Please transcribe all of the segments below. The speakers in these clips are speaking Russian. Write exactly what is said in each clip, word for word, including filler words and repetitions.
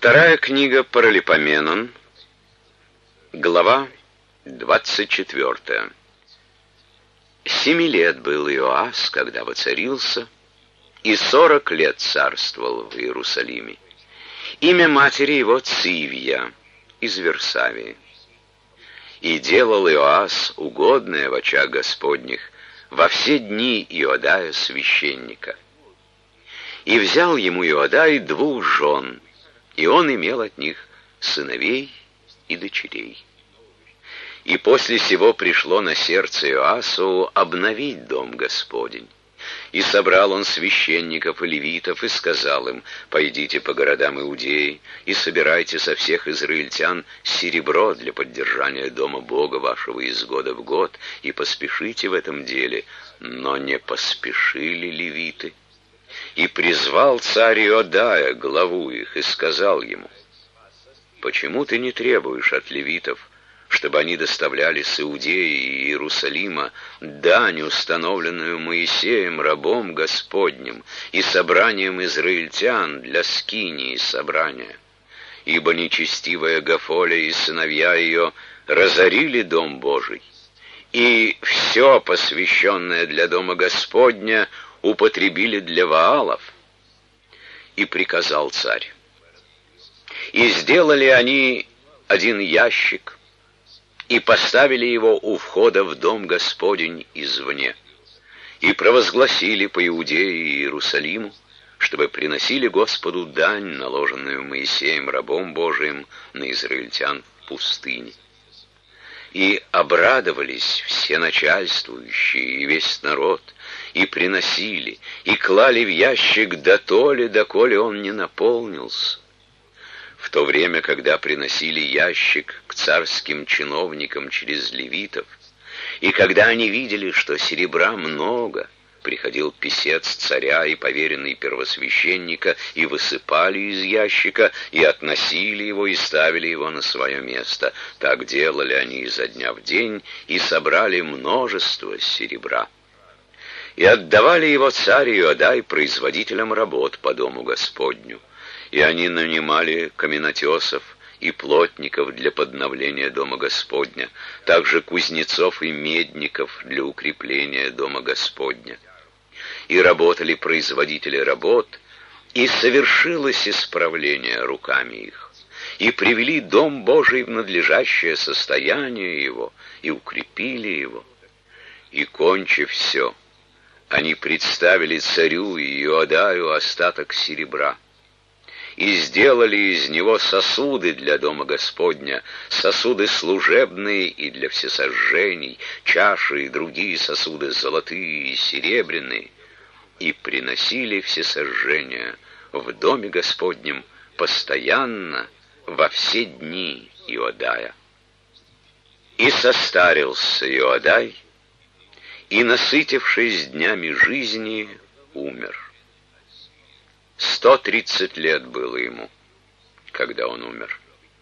Вторая книга Паралипоменон, глава двадцать четвёртая. Семи лет был Иоас, когда воцарился, и сорок лет царствовал в Иерусалиме. Имя матери его Цивья из Версавии. И делал Иоас угодное в очах Господних во все дни Иодая священника. И взял ему Иодай двух жен, и он имел от них сыновей и дочерей. И после сего пришло на сердце Иоасу обновить дом Господень. И собрал он священников и левитов, и сказал им: «Пойдите по городам Иудеи, и собирайте со всех израильтян серебро для поддержания дома Бога вашего из года в год, и поспешите в этом деле». Но не поспешили левиты. И призвал царь Иодая, главу их, и сказал ему: «Почему ты не требуешь от левитов, чтобы они доставляли с Иудеи и Иерусалима дань, установленную Моисеем, рабом Господним, и собранием израильтян для скинии собрания? Ибо нечестивая Гафоля и сыновья ее разорили дом Божий, и все посвященное для дома Господня употребили для Ваалов». И приказал царь. И сделали они один ящик, и поставили его у входа в дом Господень извне, и провозгласили по Иудее и Иерусалиму, чтобы приносили Господу дань, наложенную Моисеем, рабом Божиим, на израильтян в пустыне. И обрадовались все начальствующие и весь народ, и приносили, и клали в ящик дотоле, доколе он не наполнился. В то время, когда приносили ящик к царским чиновникам через левитов, и когда они видели, что серебра много, приходил писец царя и поверенный первосвященника, и высыпали из ящика, и относили его, и ставили его на свое место. Так делали они изо дня в день, и собрали множество серебра. И отдавали его царь Иодай производителям работ по дому Господню. И они нанимали каменотесов и плотников для подновления дома Господня, также кузнецов и медников для укрепления дома Господня. И работали производители работ, и совершилось исправление руками их, и привели дом Божий в надлежащее состояние его, и укрепили его. И, кончив все, они представили царю и Иодаю остаток серебра, и сделали из него сосуды для дома Господня, сосуды служебные и для всесожжений, чаши и другие сосуды золотые и серебряные, и приносили всесожжения в доме Господнем постоянно во все дни Иодая. И состарился Иодай, и, насытившись днями жизни, умер. Сто тридцать лет было ему, когда он умер.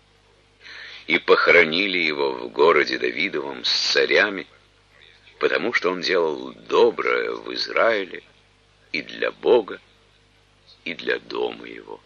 И похоронили его в городе Давидовом с царями, потому что он делал доброе в Израиле и для Бога, и для дома его.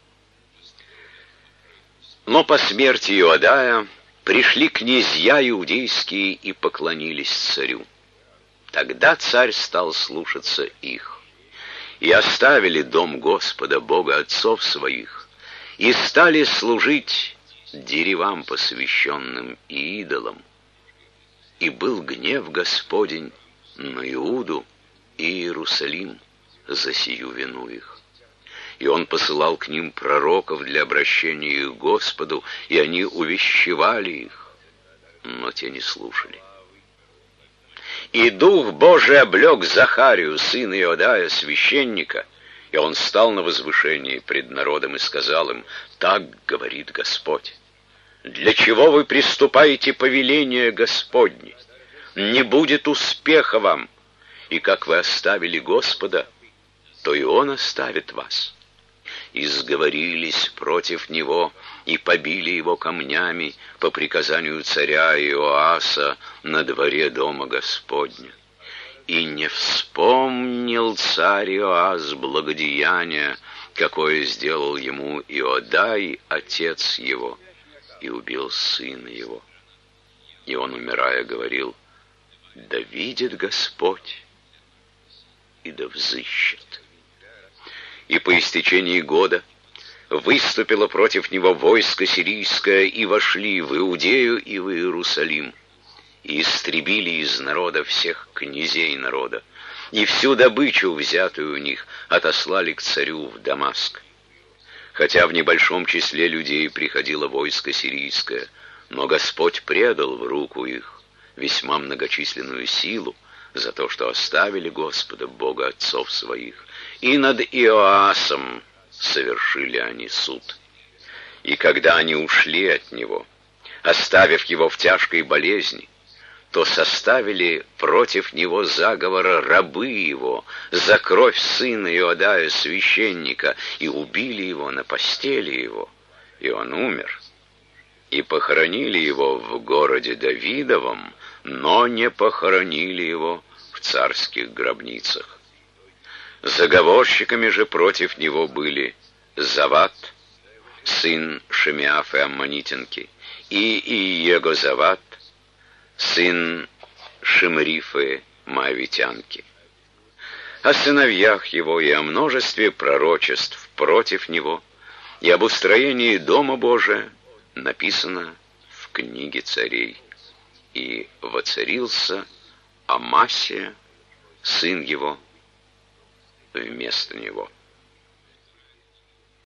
Но по смерти Иодая пришли князья иудейские и поклонились царю. Тогда царь стал слушаться их. И оставили дом Господа, Бога отцов своих, и стали служить деревам посвященным и идолам. И был гнев Господень на Иуду и Иерусалим за сию вину их. И он посылал к ним пророков для обращения их к Господу, и они увещевали их, но те не слушали. И Дух Божий облег Захарию, сына Иодая, священника, и он стал на возвышении пред народом и сказал им: «Так говорит Господь, для чего вы приступаете повеление Господне? Не будет успеха вам, и как вы оставили Господа, то и Он оставит вас». И сговорились против него, и побили его камнями по приказанию царя Иоаса на дворе дома Господня. И не вспомнил царь Иоас благодеяния какое сделал ему Иодай, отец его, и убил сына его. И он, умирая, говорил: да видит Господь, и да взыщет. И по истечении года выступило против него войско сирийское, и вошли в Иудею и в Иерусалим, и истребили из народа всех князей народа, и всю добычу, взятую у них, отослали к царю в Дамаск. Хотя в небольшом числе людей приходило войско сирийское, но Господь предал в руку их весьма многочисленную силу за то, что оставили Господа, Бога отцов своих, и над Иоасом совершили они суд. И когда они ушли от него, оставив его в тяжкой болезни, то составили против него заговора рабы его за кровь сына Иодая, священника, и убили его на постели его, и он умер. И похоронили его в городе Давидовом, но не похоронили его в царских гробницах. Заговорщиками же против него были Зават, сын Шемиафы Аммонитянки, и Иегозават, сын Шимрифы Моавитянки. О сыновьях его и о множестве пророчеств против него и об устроении Дома Божия написано в книге царей. И воцарился Амасия, сын его, вместо него.